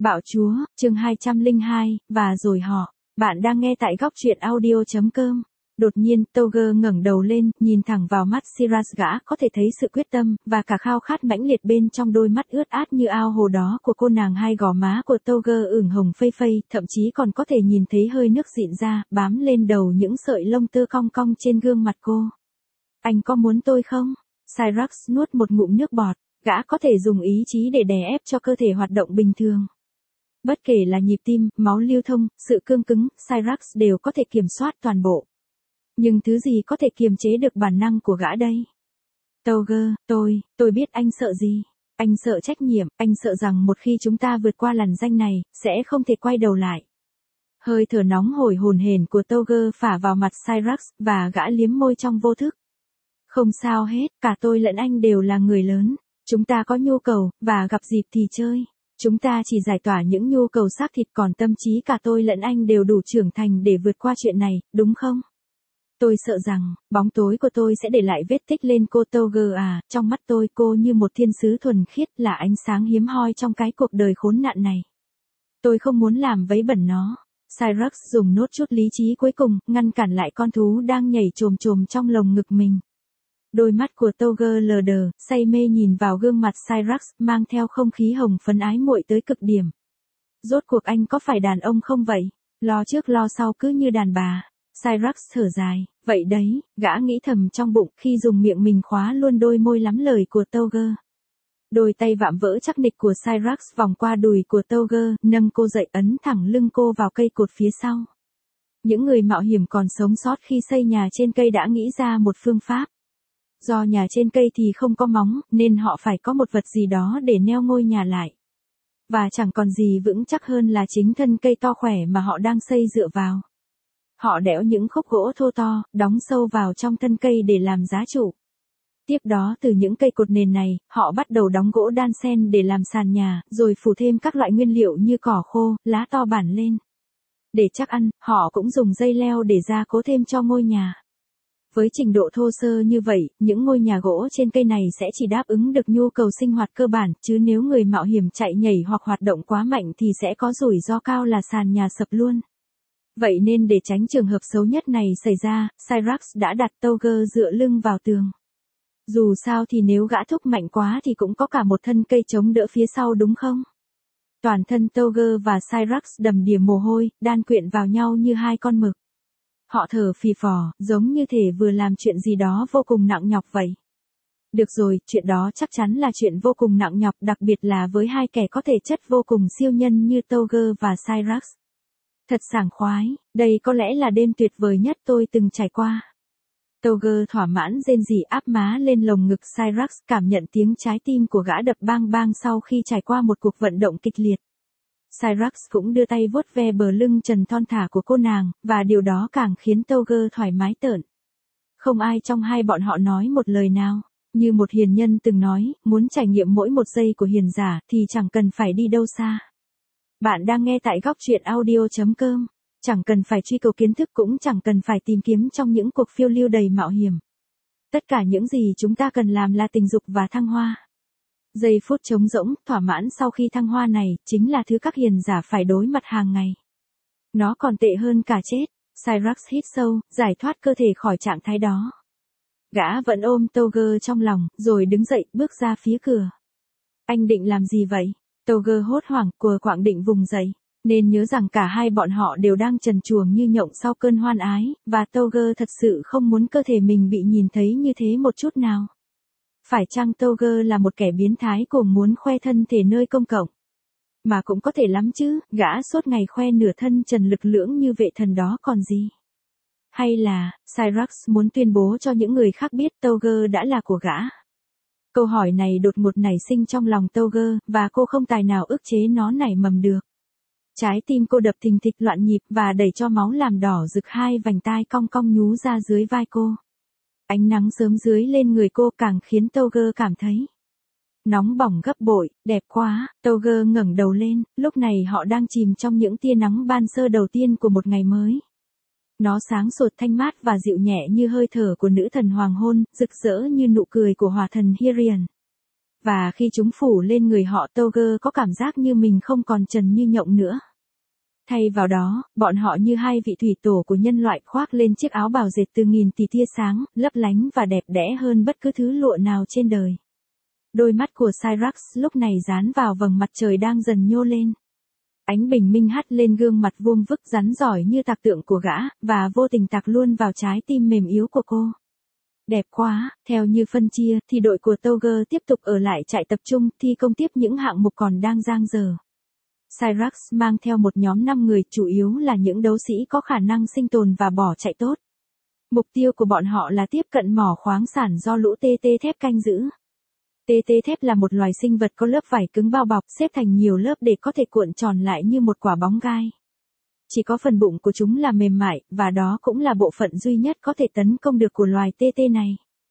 Bạo chúa, chương 202, và rồi họ. Bạn đang nghe tại góc truyện audio.com. Đột nhiên, Toger ngẩng đầu lên, nhìn thẳng vào mắt Siras, gã có thể thấy sự quyết tâm, và cả khao khát mãnh liệt bên trong đôi mắt ướt át như ao hồ đó của cô nàng. Hai gò má của Toger ửng hồng phây phây, thậm chí còn có thể nhìn thấy hơi nước dịn ra, bám lên đầu những sợi lông tơ cong cong trên gương mặt cô. Anh có muốn tôi không? Siras nuốt một ngụm nước bọt, gã có thể dùng ý chí để đè ép cho cơ thể hoạt động bình thường. Bất kể là nhịp tim, máu lưu thông, sự cương cứng, Siras đều có thể kiểm soát toàn bộ. Nhưng thứ gì có thể kiềm chế được bản năng của gã đây? Toger, tôi biết anh sợ gì. Anh sợ trách nhiệm, anh sợ rằng một khi chúng ta vượt qua lằn ranh này, sẽ không thể quay đầu lại. Hơi thở nóng hổi hổn hển của Toger phả vào mặt Siras, và gã liếm môi trong vô thức. Không sao hết, cả tôi lẫn anh đều là người lớn. Chúng ta có nhu cầu, và gặp dịp thì chơi. Chúng ta chỉ giải tỏa những nhu cầu xác thịt, còn tâm trí cả tôi lẫn anh đều đủ trưởng thành để vượt qua chuyện này, đúng không? Tôi sợ rằng, bóng tối của tôi sẽ để lại vết tích lên cô. Toger à, trong mắt tôi cô như một thiên sứ thuần khiết, là ánh sáng hiếm hoi trong cái cuộc đời khốn nạn này. Tôi không muốn làm vấy bẩn nó. Siras dùng nốt chút lý trí cuối cùng, ngăn cản lại con thú đang nhảy chồm chồm trong lồng ngực mình. Đôi mắt của Toger lờ đờ, say mê nhìn vào gương mặt Siras, mang theo không khí hồng phấn ái muội tới cực điểm. Rốt cuộc anh có phải đàn ông không vậy? Lo trước lo sau cứ như đàn bà. Siras thở dài. Vậy đấy, gã nghĩ thầm trong bụng khi dùng miệng mình khóa luôn đôi môi lắm lời của Toger. Đôi tay vạm vỡ chắc nịch của Siras vòng qua đùi của Toger, nâng cô dậy, ấn thẳng lưng cô vào cây cột phía sau. Những người mạo hiểm còn sống sót khi xây nhà trên cây đã nghĩ ra một phương pháp. Do nhà trên cây thì không có móng, nên họ phải có một vật gì đó để neo ngôi nhà lại. Và chẳng còn gì vững chắc hơn là chính thân cây to khỏe mà họ đang xây dựa vào. Họ đẽo những khúc gỗ thô to, đóng sâu vào trong thân cây để làm giá trụ. Tiếp đó từ những cây cột nền này, họ bắt đầu đóng gỗ đan xen để làm sàn nhà, rồi phủ thêm các loại nguyên liệu như cỏ khô, lá to bản lên. Để chắc ăn, họ cũng dùng dây leo để gia cố thêm cho ngôi nhà. Với trình độ thô sơ như vậy, những ngôi nhà gỗ trên cây này sẽ chỉ đáp ứng được nhu cầu sinh hoạt cơ bản, chứ nếu người mạo hiểm chạy nhảy hoặc hoạt động quá mạnh thì sẽ có rủi ro cao là sàn nhà sập luôn. Vậy nên để tránh trường hợp xấu nhất này xảy ra, Siras đã đặt Toger dựa lưng vào tường. Dù sao thì nếu gã thúc mạnh quá thì cũng có cả một thân cây chống đỡ phía sau, đúng không? Toàn thân Toger và Siras đầm đìa mồ hôi, đan quyện vào nhau như hai con mực. Họ thở phì phò, giống như thể vừa làm chuyện gì đó vô cùng nặng nhọc vậy. Được rồi, chuyện đó chắc chắn là chuyện vô cùng nặng nhọc, đặc biệt là với hai kẻ có thể chất vô cùng siêu nhân như Toger và Siras. Thật sảng khoái, đây có lẽ là đêm tuyệt vời nhất tôi từng trải qua. Toger thỏa mãn rên rỉ áp má lên lồng ngực Siras, cảm nhận tiếng trái tim của gã đập bang bang sau khi trải qua một cuộc vận động kịch liệt. Siras cũng đưa tay vuốt ve bờ lưng trần thon thả của cô nàng, và điều đó càng khiến Toger thoải mái tởn. Không ai trong hai bọn họ nói một lời nào. Như một hiền nhân từng nói, muốn trải nghiệm mỗi một giây của hiền giả thì chẳng cần phải đi đâu xa. Bạn đang nghe tại góc truyện audio.com. Chẳng cần phải truy cầu kiến thức, cũng chẳng cần phải tìm kiếm trong những cuộc phiêu lưu đầy mạo hiểm. Tất cả những gì chúng ta cần làm là tình dục và thăng hoa. Giây phút trống rỗng, thỏa mãn sau khi thăng hoa này, chính là thứ các hiền giả phải đối mặt hàng ngày. Nó còn tệ hơn cả chết. Siras hít sâu, giải thoát cơ thể khỏi trạng thái đó. Gã vẫn ôm Toger trong lòng, rồi đứng dậy, bước ra phía cửa. Anh định làm gì vậy? Toger hốt hoảng, quờ quạng định vùng dậy. Nên nhớ rằng cả hai bọn họ đều đang trần truồng như nhộng sau cơn hoan ái, và Toger thật sự không muốn cơ thể mình bị nhìn thấy như thế một chút nào. Phải chăng Toger là một kẻ biến thái cuồng muốn khoe thân thể nơi công cộng? Mà cũng có thể lắm chứ, gã suốt ngày khoe nửa thân trần lực lưỡng như vệ thần đó còn gì. Hay là, Siras muốn tuyên bố cho những người khác biết Toger đã là của gã? Câu hỏi này đột ngột nảy sinh trong lòng Toger, và cô không tài nào ức chế nó nảy mầm được. Trái tim cô đập thình thịch loạn nhịp, và đẩy cho máu làm đỏ rực hai vành tai cong cong nhú ra dưới vai cô. Ánh nắng sớm dưới lên người cô càng khiến Toger cảm thấy nóng bỏng gấp bội. Đẹp quá. Toger ngẩng đầu lên, lúc này họ đang chìm trong những tia nắng ban sơ đầu tiên của một ngày mới. Nó sáng sột thanh mát và dịu nhẹ như hơi thở của nữ thần hoàng hôn, rực rỡ như nụ cười của hỏa thần Hirian. Và khi chúng phủ lên người họ, Toger có cảm giác như mình không còn trần như nhộng nữa. Thay vào đó, bọn họ như hai vị thủy tổ của nhân loại khoác lên chiếc áo bào dệt từ nghìn tỷ tia sáng, lấp lánh và đẹp đẽ hơn bất cứ thứ lụa nào trên đời. Đôi mắt của Cyrax lúc này dán vào vầng mặt trời đang dần nhô lên. Ánh bình minh hắt lên gương mặt vuông vức rắn giỏi như tạc tượng của gã, và vô tình tạc luôn vào trái tim mềm yếu của cô. Đẹp quá, theo như phân chia, thì đội của Toger tiếp tục ở lại trại tập trung, thi công tiếp những hạng mục còn đang dang dở. Cyrax mang theo một nhóm 5 người, chủ yếu là những đấu sĩ có khả năng sinh tồn và bỏ chạy tốt. Mục tiêu của bọn họ là tiếp cận mỏ khoáng sản do lũ TT thép canh giữ. TT thép là một loài sinh vật có lớp vảy cứng bao bọc xếp thành nhiều lớp để có thể cuộn tròn lại như một quả bóng gai. Chỉ có phần bụng của chúng là mềm mại, và đó cũng là bộ phận duy nhất có thể tấn công được của loài TT này.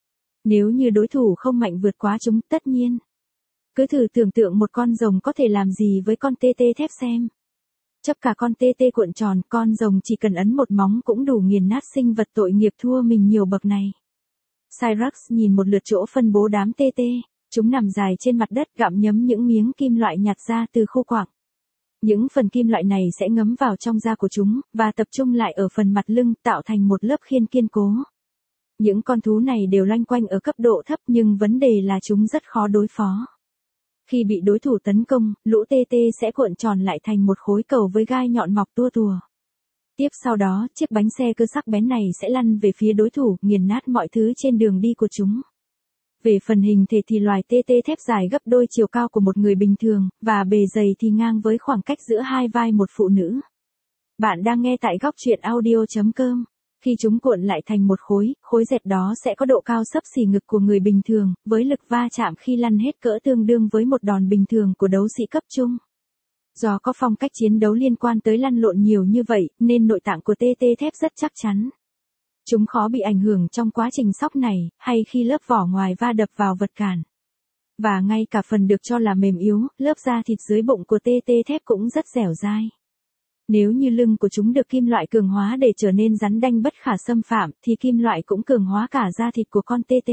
Nếu như đối thủ không mạnh vượt quá chúng, tất nhiên. Cứ thử tưởng tượng một con rồng có thể làm gì với con TT thép xem. Chấp cả con TT cuộn tròn, con rồng chỉ cần ấn một móng cũng đủ nghiền nát sinh vật tội nghiệp thua mình nhiều bậc này. Cyrax nhìn một lượt chỗ phân bố đám TT. Chúng nằm dài trên mặt đất gặm nhấm những miếng kim loại nhặt ra từ khô quặng. Những phần kim loại này sẽ ngấm vào trong da của chúng, và tập trung lại ở phần mặt lưng, tạo thành một lớp khiên kiên cố. Những con thú này đều loanh quanh ở cấp độ thấp, nhưng vấn đề là chúng rất khó đối phó. Khi bị đối thủ tấn công, lũ TT sẽ cuộn tròn lại thành một khối cầu với gai nhọn mọc tua tùa. Tiếp sau đó, chiếc bánh xe cơ sắc bén này sẽ lăn về phía đối thủ, nghiền nát mọi thứ trên đường đi của chúng. Về phần hình thể thì loài TT thép dài gấp đôi chiều cao của một người bình thường, và bề dày thì ngang với khoảng cách giữa hai vai một phụ nữ. Bạn đang nghe tại góc truyện audio.com. Khi chúng cuộn lại thành một khối dẹt đó sẽ có độ cao xấp xỉ ngực của người bình thường, với lực va chạm khi lăn hết cỡ tương đương với một đòn bình thường của đấu sĩ cấp trung. Do có phong cách chiến đấu liên quan tới lăn lộn nhiều như vậy, nên nội tạng của TT thép rất chắc chắn. Chúng khó bị ảnh hưởng trong quá trình xóc này, hay khi lớp vỏ ngoài va đập vào vật cản. Và ngay cả phần được cho là mềm yếu, lớp da thịt dưới bụng của TT thép cũng rất dẻo dai. Nếu như lưng của chúng được kim loại cường hóa để trở nên rắn đanh bất khả xâm phạm, thì kim loại cũng cường hóa cả da thịt của con TT.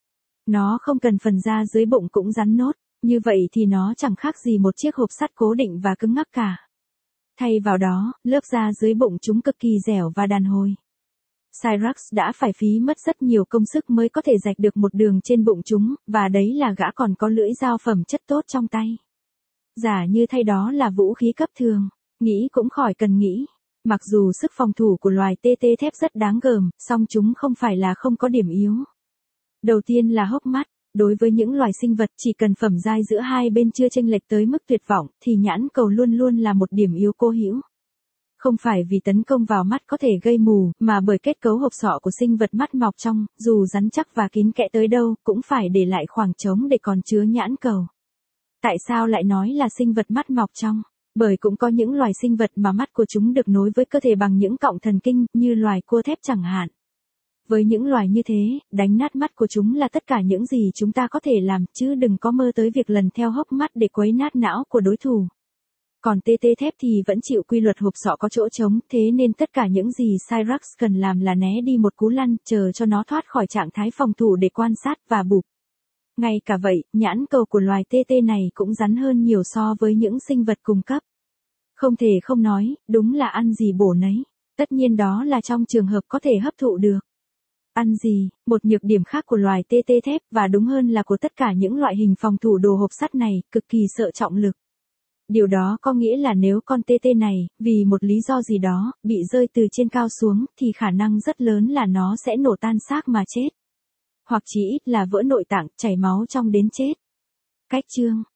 Nó không cần phần da dưới bụng cũng rắn nốt, như vậy thì nó chẳng khác gì một chiếc hộp sắt cố định và cứng ngắc cả. Thay vào đó, lớp da dưới bụng chúng cực kỳ dẻo và đàn hồi. Cyrax đã phải phí mất rất nhiều công sức mới có thể rạch được một đường trên bụng chúng, và đấy là gã còn có lưỡi dao phẩm chất tốt trong tay. Giả như thay đó là vũ khí cấp thường, nghĩ cũng khỏi cần nghĩ. Mặc dù sức phòng thủ của loài TT thép rất đáng gờm, song chúng không phải là không có điểm yếu. Đầu tiên là hốc mắt. Đối với những loài sinh vật chỉ cần phẩm giai giữa hai bên chưa chênh lệch tới mức tuyệt vọng, thì nhãn cầu luôn luôn là một điểm yếu cố hữu. Không phải vì tấn công vào mắt có thể gây mù, mà bởi kết cấu hộp sọ của sinh vật mắt mọc trong, dù rắn chắc và kín kẽ tới đâu, cũng phải để lại khoảng trống để còn chứa nhãn cầu. Tại sao lại nói là sinh vật mắt mọc trong? Bởi cũng có những loài sinh vật mà mắt của chúng được nối với cơ thể bằng những cọng thần kinh, như loài cua thép chẳng hạn. Với những loài như thế, đánh nát mắt của chúng là tất cả những gì chúng ta có thể làm, chứ đừng có mơ tới việc lần theo hốc mắt để quấy nát não của đối thủ. Còn TT thép thì vẫn chịu quy luật hộp sọ có chỗ trống, thế nên tất cả những gì Cyrax cần làm là né đi một cú lăn, chờ cho nó thoát khỏi trạng thái phòng thủ để quan sát và bụp. Ngay cả vậy, nhãn cầu của loài TT này cũng rắn hơn nhiều so với những sinh vật cùng cấp. Không thể không nói, đúng là ăn gì bổ nấy. Tất nhiên đó là trong trường hợp có thể hấp thụ được. Ăn gì, một nhược điểm khác của loài TT thép, và đúng hơn là của tất cả những loại hình phòng thủ đồ hộp sắt này, cực kỳ sợ trọng lực. Điều đó có nghĩa là nếu con TT này, vì một lý do gì đó, bị rơi từ trên cao xuống, thì khả năng rất lớn là nó sẽ nổ tan xác mà chết. Hoặc chỉ ít là vỡ nội tạng, chảy máu trong đến chết. Cách chương